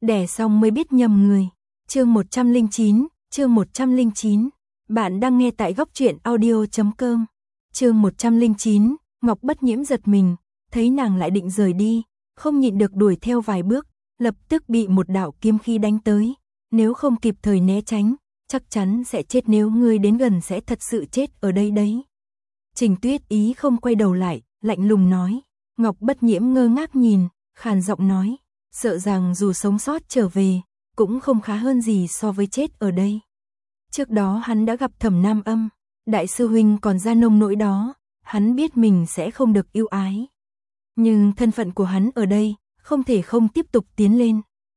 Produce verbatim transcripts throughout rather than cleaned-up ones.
đẻ xong mới biết nhầm người. Chương một trăm lẻ chín, chương một trăm lẻ chín. Bạn đang nghe tại góc truyện audio chấm com. Chương một trăm lẻ chín, Ngọc Bất Nhiễm giật mình, thấy nàng lại định rời đi, không nhịn được đuổi theo vài bước, lập tức bị một đạo kiếm khí đánh tới, nếu không kịp thời né tránh, chắc chắn sẽ chết, nếu ngươi đến gần sẽ thật sự chết ở đây đấy. Trình Tuyết Ý không quay đầu lại, lạnh lùng nói. Ngọc Bất Nhiễm ngơ ngác nhìn, khàn giọng nói, sợ rằng dù sống sót trở về, cũng không khá hơn gì so với chết ở đây. Trước đó hắn đã gặp Thẩm Nam Âm, đại sư huynh còn ra nông nỗi đó, hắn biết mình sẽ không được yêu ái. Nhưng thân phận của hắn ở đây, không thể không tiếp tục tiến lên.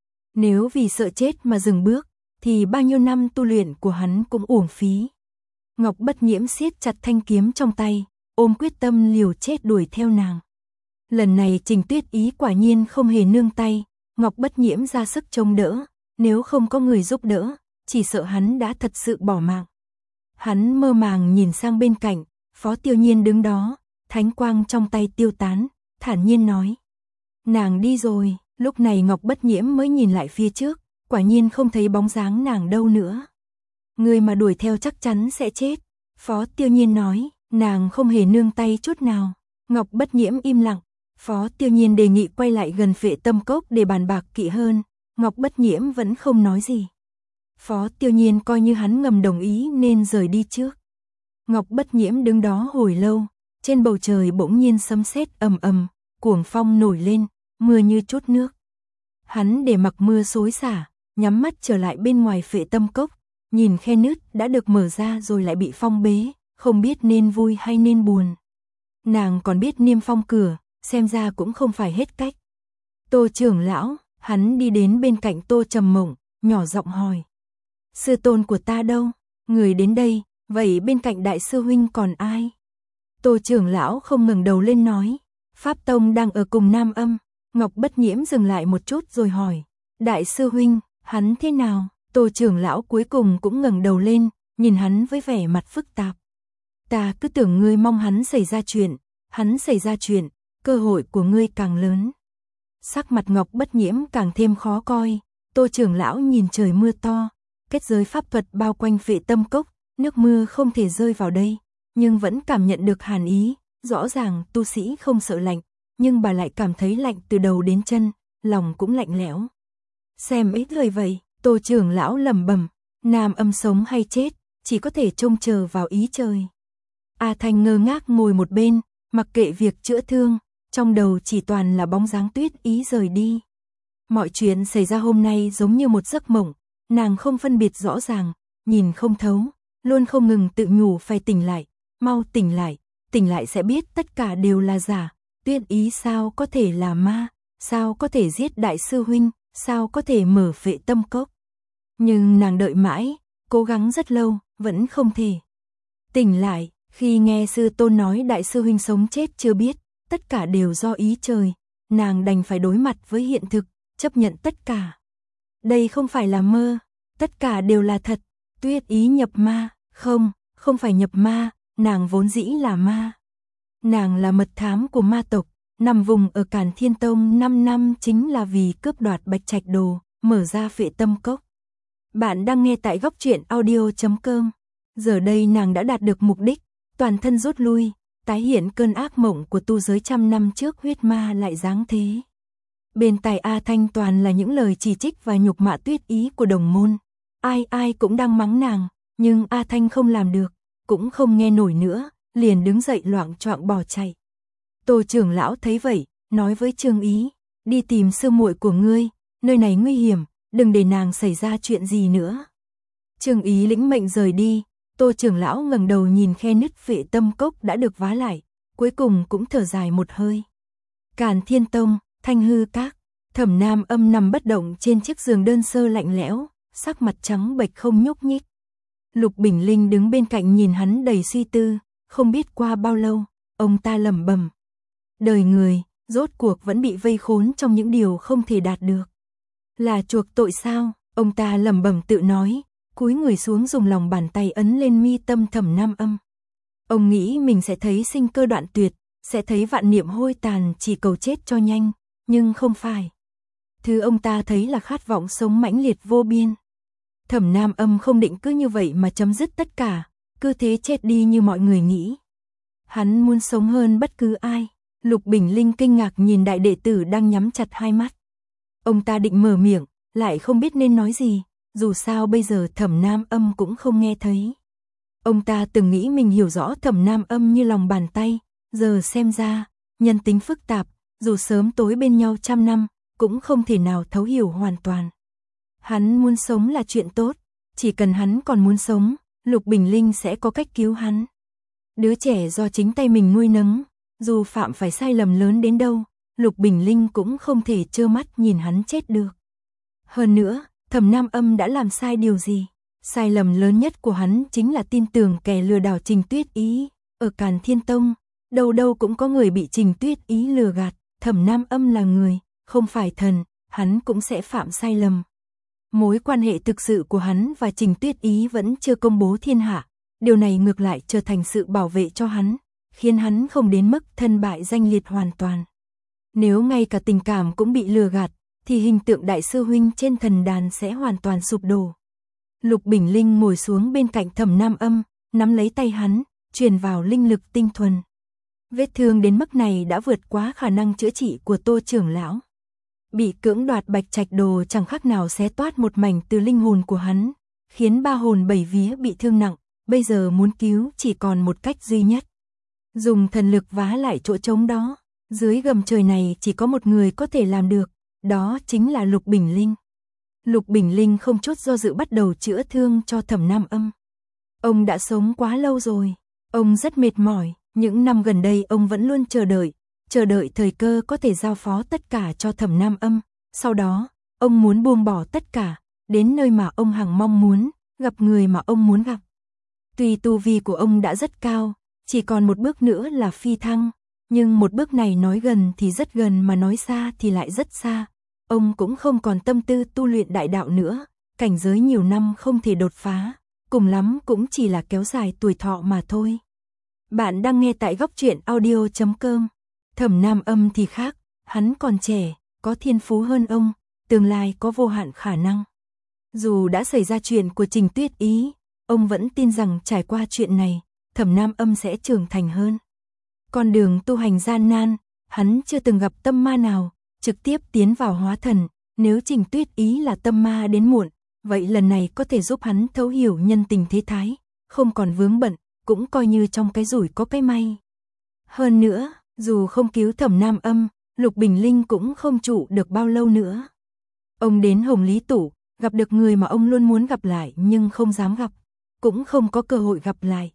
Nếu vì sợ chết mà dừng bước, thì bao nhiêu năm tu luyện của hắn cũng uổng phí. Ngọc Bất Nhiễm siết chặt thanh kiếm trong tay, ôm quyết tâm liều chết đuổi theo nàng. Lần này Trình Tuyết Ý quả nhiên không hề nương tay, Ngọc Bất Nhiễm ra sức chống đỡ, nếu không có người giúp đỡ, chỉ sợ hắn đã thật sự bỏ mạng. Hắn mơ màng nhìn sang bên cạnh, Phó Tiêu Nhiên đứng đó, thánh quang trong tay tiêu tán, thản nhiên nói. Nàng đi rồi, lúc này Ngọc Bất Nhiễm mới nhìn lại phía trước, quả nhiên không thấy bóng dáng nàng đâu nữa. Người mà đuổi theo chắc chắn sẽ chết, Phó Tiêu Nhiên nói, nàng không hề nương tay chút nào. Ngọc Bất Nhiễm im lặng, Phó Tiêu Nhiên đề nghị quay lại gần Phệ Tâm Cốc để bàn bạc kỹ hơn, Ngọc Bất Nhiễm vẫn không nói gì. Phó Tiêu Nhiên coi như hắn ngầm đồng ý nên rời đi trước. Ngọc Bất Nhiễm đứng đó hồi lâu, trên bầu trời bỗng nhiên sấm sét ầm ầm, cuồng phong nổi lên, mưa như trút nước. Hắn để mặc mưa xối xả, nhắm mắt trở lại bên ngoài Phệ Tâm Cốc, nhìn khe nứt đã được mở ra rồi lại bị phong bế, không biết nên vui hay nên buồn. Nàng còn biết niêm phong cửa, xem ra cũng không phải hết cách. Tô trưởng lão, hắn đi đến bên cạnh Tô Trầm Mộng, nhỏ giọng hỏi. Sư tôn của ta đâu? Người đến đây, vậy bên cạnh đại sư huynh còn ai? Tô trưởng lão không ngẩng đầu lên nói. Pháp Tông đang ở cùng Nam Âm. Ngọc Bất Nhiễm dừng lại một chút rồi hỏi. Đại sư huynh, hắn thế nào? Tô trưởng lão cuối cùng cũng ngẩng đầu lên, nhìn hắn với vẻ mặt phức tạp. Ta cứ tưởng ngươi mong hắn xảy ra chuyện, hắn xảy ra chuyện, cơ hội của ngươi càng lớn. Sắc mặt Ngọc Bất Nhiễm càng thêm khó coi, Tô trưởng lão nhìn trời mưa to, kết giới pháp thuật bao quanh Phệ Tâm Cốc, nước mưa không thể rơi vào đây, nhưng vẫn cảm nhận được hàn ý, rõ ràng tu sĩ không sợ lạnh, nhưng bà lại cảm thấy lạnh từ đầu đến chân, lòng cũng lạnh lẽo. Xem ít lời vậy, Tô trưởng lão lẩm bẩm, Nam Âm sống hay chết, chỉ có thể trông chờ vào ý trời. A Thanh ngơ ngác ngồi một bên, mặc kệ việc chữa thương, trong đầu chỉ toàn là bóng dáng Tuyết Ý rời đi. Mọi chuyện xảy ra hôm nay giống như một giấc mộng, nàng không phân biệt rõ ràng, nhìn không thấu, luôn không ngừng tự nhủ phải tỉnh lại, mau tỉnh lại, tỉnh lại sẽ biết tất cả đều là giả. Tuyết Ý sao có thể là ma, sao có thể giết đại sư huynh, sao có thể mở Phệ Tâm Cốc. Nhưng nàng đợi mãi, cố gắng rất lâu, vẫn không thể tỉnh lại. Khi nghe sư tôn nói đại sư huynh sống chết chưa biết, tất cả đều do ý trời, nàng đành phải đối mặt với hiện thực, chấp nhận tất cả. Đây không phải là mơ, tất cả đều là thật. Tuyết Ý nhập ma, không, không phải nhập ma, nàng vốn dĩ là ma. Nàng là mật thám của ma tộc, nằm vùng ở Càn Thiên Tông năm năm chính là vì cướp đoạt Bạch Trạch Đồ, mở ra Phệ Tâm Cốc. Bạn đang nghe tại góc truyện audio chấm com. Giờ đây nàng đã đạt được mục đích, toàn thân rút lui, tái hiện cơn ác mộng của tu giới trăm năm trước, huyết ma lại giáng thế. Bên tai A Thanh toàn là những lời chỉ trích và nhục mạ Tuyết Ý của đồng môn. Ai ai cũng đang mắng nàng, nhưng A Thanh không làm được, cũng không nghe nổi nữa, liền đứng dậy loạng choạng bỏ chạy. Tô trưởng lão thấy vậy, nói với Trương Ý, đi tìm sư muội của ngươi, nơi này nguy hiểm, đừng để nàng xảy ra chuyện gì nữa. Trương Ý lĩnh mệnh rời đi. Tô trưởng lão ngẩng đầu nhìn khe nứt Phệ Tâm Cốc đã được vá lại, cuối cùng cũng thở dài một hơi. Càn Thiên Tông, Thanh Hư Các, Thẩm Nam Âm nằm bất động trên chiếc giường đơn sơ lạnh lẽo, sắc mặt trắng bệch không nhúc nhích. Lục Bình Linh đứng bên cạnh nhìn hắn đầy suy tư, không biết qua bao lâu, ông ta lẩm bẩm. Đời người, rốt cuộc vẫn bị vây khốn trong những điều không thể đạt được. Là chuộc tội sao? Ông ta lẩm bẩm tự nói. Cúi người xuống dùng lòng bàn tay ấn lên mi tâm Thẩm Nam Âm. Ông nghĩ mình sẽ thấy sinh cơ đoạn tuyệt, sẽ thấy vạn niệm hôi tàn, chỉ cầu chết cho nhanh, nhưng không phải. Thứ ông ta thấy là khát vọng sống mãnh liệt vô biên. Thẩm Nam Âm không định cứ như vậy mà chấm dứt tất cả, cứ thế chết đi như mọi người nghĩ. Hắn muốn sống hơn bất cứ ai. Lục Bình Linh kinh ngạc nhìn đại đệ tử đang nhắm chặt hai mắt. Ông ta định mở miệng, lại không biết nên nói gì, dù sao bây giờ Thẩm Nam Âm cũng không nghe thấy. Ông ta từng nghĩ mình hiểu rõ Thẩm Nam Âm như lòng bàn tay, giờ xem ra, nhân tính phức tạp, dù sớm tối bên nhau trăm năm, cũng không thể nào thấu hiểu hoàn toàn. Hắn muốn sống là chuyện tốt, chỉ cần hắn còn muốn sống, Lục Bình Linh sẽ có cách cứu hắn. Đứa trẻ do chính tay mình nuôi nấng, dù phạm phải sai lầm lớn đến đâu, Lục Bình Linh cũng không thể trơ mắt nhìn hắn chết được. Hơn nữa, Thẩm Nam Âm đã làm sai điều gì? Sai lầm lớn nhất của hắn chính là tin tưởng kẻ lừa đảo Trình Tuyết Ý. Ở Càn Thiên Tông, đâu đâu cũng có người bị Trình Tuyết Ý lừa gạt. Thẩm Nam Âm là người, không phải thần, hắn cũng sẽ phạm sai lầm. Mối quan hệ thực sự của hắn và Trình Tuyết Ý vẫn chưa công bố thiên hạ. Điều này ngược lại trở thành sự bảo vệ cho hắn, khiến hắn không đến mức thân bại danh liệt hoàn toàn. Nếu ngay cả tình cảm cũng bị lừa gạt, thì hình tượng đại sư huynh trên thần đàn sẽ hoàn toàn sụp đổ. Lục Bình Linh ngồi xuống bên cạnh Thẩm Nam Âm, nắm lấy tay hắn, truyền vào linh lực tinh thuần. Vết thương đến mức này đã vượt quá khả năng chữa trị của Tô trưởng lão. Bị cưỡng đoạt bạch trạch đồ chẳng khác nào xé toát một mảnh từ linh hồn của hắn, khiến ba hồn bảy vía bị thương nặng, bây giờ muốn cứu chỉ còn một cách duy nhất. Dùng thần lực vá lại chỗ trống đó, dưới gầm trời này chỉ có một người có thể làm được, đó chính là Lục Bình Linh. Lục Bình Linh không chút do dự bắt đầu chữa thương cho Thẩm Nam Âm. Ông đã sống quá lâu rồi, ông rất mệt mỏi, những năm gần đây ông vẫn luôn chờ đợi, chờ đợi thời cơ có thể giao phó tất cả cho Thẩm Nam Âm, sau đó, ông muốn buông bỏ tất cả, đến nơi mà ông hằng mong muốn, gặp người mà ông muốn gặp. Tuy tu vi của ông đã rất cao, chỉ còn một bước nữa là phi thăng, nhưng một bước này nói gần thì rất gần mà nói xa thì lại rất xa. Ông cũng không còn tâm tư tu luyện đại đạo nữa, cảnh giới nhiều năm không thể đột phá, cùng lắm cũng chỉ là kéo dài tuổi thọ mà thôi. Bạn đang nghe tại góc truyện audio chấm com. Thẩm Nam Âm thì khác, hắn còn trẻ, có thiên phú hơn ông, tương lai có vô hạn khả năng. Dù đã xảy ra chuyện của Trình Tuyết Ý, ông vẫn tin rằng trải qua chuyện này, Thẩm Nam Âm sẽ trưởng thành hơn. Con đường tu hành gian nan, hắn chưa từng gặp tâm ma nào, trực tiếp tiến vào hóa thần, nếu Trình Tuyết Ý là tâm ma đến muộn, vậy lần này có thể giúp hắn thấu hiểu nhân tình thế thái, không còn vướng bận, cũng coi như trong cái rủi có cái may. Hơn nữa, dù không cứu Thẩm Nam Âm, Lục Bình Linh cũng không trụ được bao lâu nữa. Ông đến Hồng Lý Tủ, gặp được người mà ông luôn muốn gặp lại nhưng không dám gặp, cũng không có cơ hội gặp lại.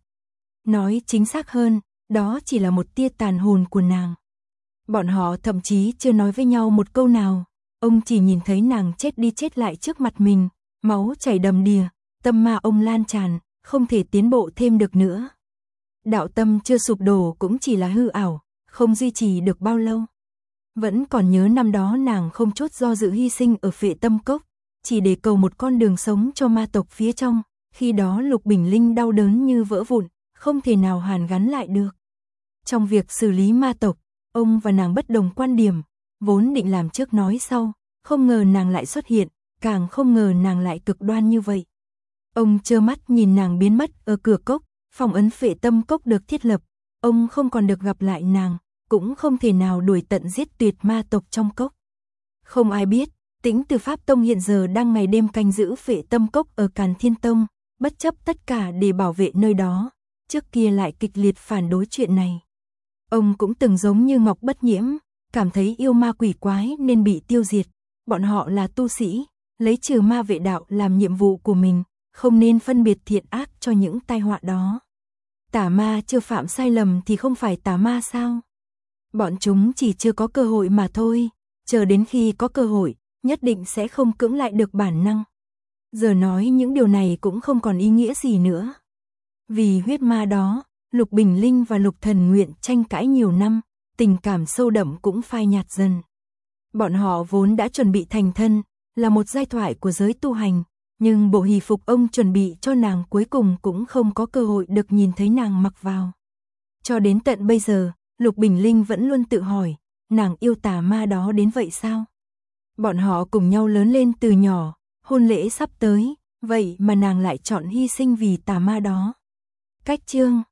Nói chính xác hơn, đó chỉ là một tia tàn hồn của nàng. Bọn họ thậm chí chưa nói với nhau một câu nào, ông chỉ nhìn thấy nàng chết đi chết lại trước mặt mình, máu chảy đầm đìa, tâm ma ông lan tràn, không thể tiến bộ thêm được nữa. Đạo tâm chưa sụp đổ cũng chỉ là hư ảo, không duy trì được bao lâu. Vẫn còn nhớ năm đó nàng không chút do dự hy sinh ở Phệ Tâm Cốc, chỉ để cầu một con đường sống cho ma tộc phía trong, khi đó Lục Bình Linh đau đớn như vỡ vụn, không thể nào hàn gắn lại được. Trong việc xử lý ma tộc, ông và nàng bất đồng quan điểm, vốn định làm trước nói sau, không ngờ nàng lại xuất hiện, càng không ngờ nàng lại cực đoan như vậy. Ông trơ mắt nhìn nàng biến mất ở cửa cốc, phong ấn Phệ Tâm Cốc được thiết lập, ông không còn được gặp lại nàng, cũng không thể nào đuổi tận giết tuyệt ma tộc trong cốc. Không ai biết, Tĩnh Từ Pháp Tông hiện giờ đang ngày đêm canh giữ Phệ Tâm Cốc ở Càn Thiên Tông, bất chấp tất cả để bảo vệ nơi đó, trước kia lại kịch liệt phản đối chuyện này. Ông cũng từng giống như Ngọc Bất Nhiễm, cảm thấy yêu ma quỷ quái nên bị tiêu diệt, bọn họ là tu sĩ, lấy trừ ma vệ đạo làm nhiệm vụ của mình, không nên phân biệt thiện ác cho những tai họa đó. Tà ma chưa phạm sai lầm thì không phải tà ma sao? Bọn chúng chỉ chưa có cơ hội mà thôi, chờ đến khi có cơ hội, nhất định sẽ không cưỡng lại được bản năng. Giờ nói những điều này cũng không còn ý nghĩa gì nữa. Vì huyết ma đó, Lục Bình Linh và Lục Thần Nguyện tranh cãi nhiều năm, tình cảm sâu đậm cũng phai nhạt dần. Bọn họ vốn đã chuẩn bị thành thân, là một giai thoại của giới tu hành, nhưng bộ hỷ phục ông chuẩn bị cho nàng cuối cùng cũng không có cơ hội được nhìn thấy nàng mặc vào. Cho đến tận bây giờ, Lục Bình Linh vẫn luôn tự hỏi, nàng yêu tà ma đó đến vậy sao? Bọn họ cùng nhau lớn lên từ nhỏ, hôn lễ sắp tới, vậy mà nàng lại chọn hy sinh vì tà ma đó. Cách chương